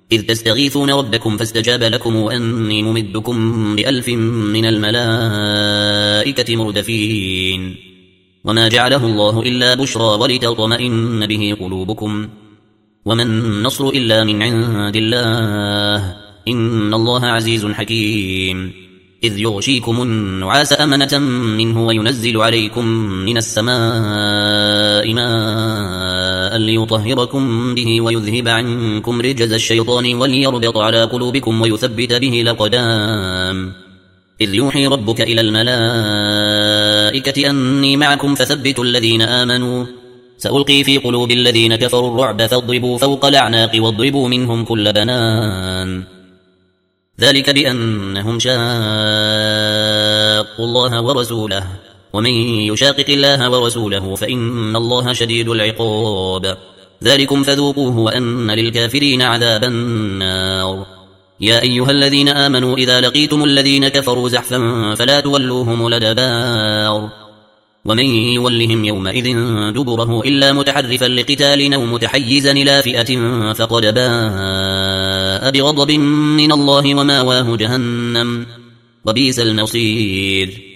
إذ تستغيثون ربكم فاستجاب لكم أني ممدكم ب1000 من الملائكة مردفين وما جعله الله إلا بشرى ولتطمئن به قلوبكم وما النصر إلا من عند الله إن الله عزيز حكيم إذ يغشيكم النعاس أمنة منه وينزل عليكم من السماء ماء ليطهركم به ويذهب عنكم رجز الشيطان وليربط على قلوبكم ويثبت به الأقدام إذ يوحي ربك إلى الملائكة أني معكم فثبتوا الذين آمنوا سألقي في قلوب الذين كفروا الرعب فاضربوا فوق الأعناق واضربوا منهم كل بنان ذلك بأنهم شاقوا الله ورسوله ومن يشاقق الله ورسوله فإن الله شديد العقاب ذلكم فذوقوه وأن للكافرين عذاب النار يا أيها الذين آمنوا إذا لقيتم الذين كفروا زحفا فلا تولوهم الأدبار ومن يولهم يومئذ دبره إلا متحرفا لقتال أو متحيزا إلى فئة فقد باء بغضب من الله وماواه جهنم وبئس المصير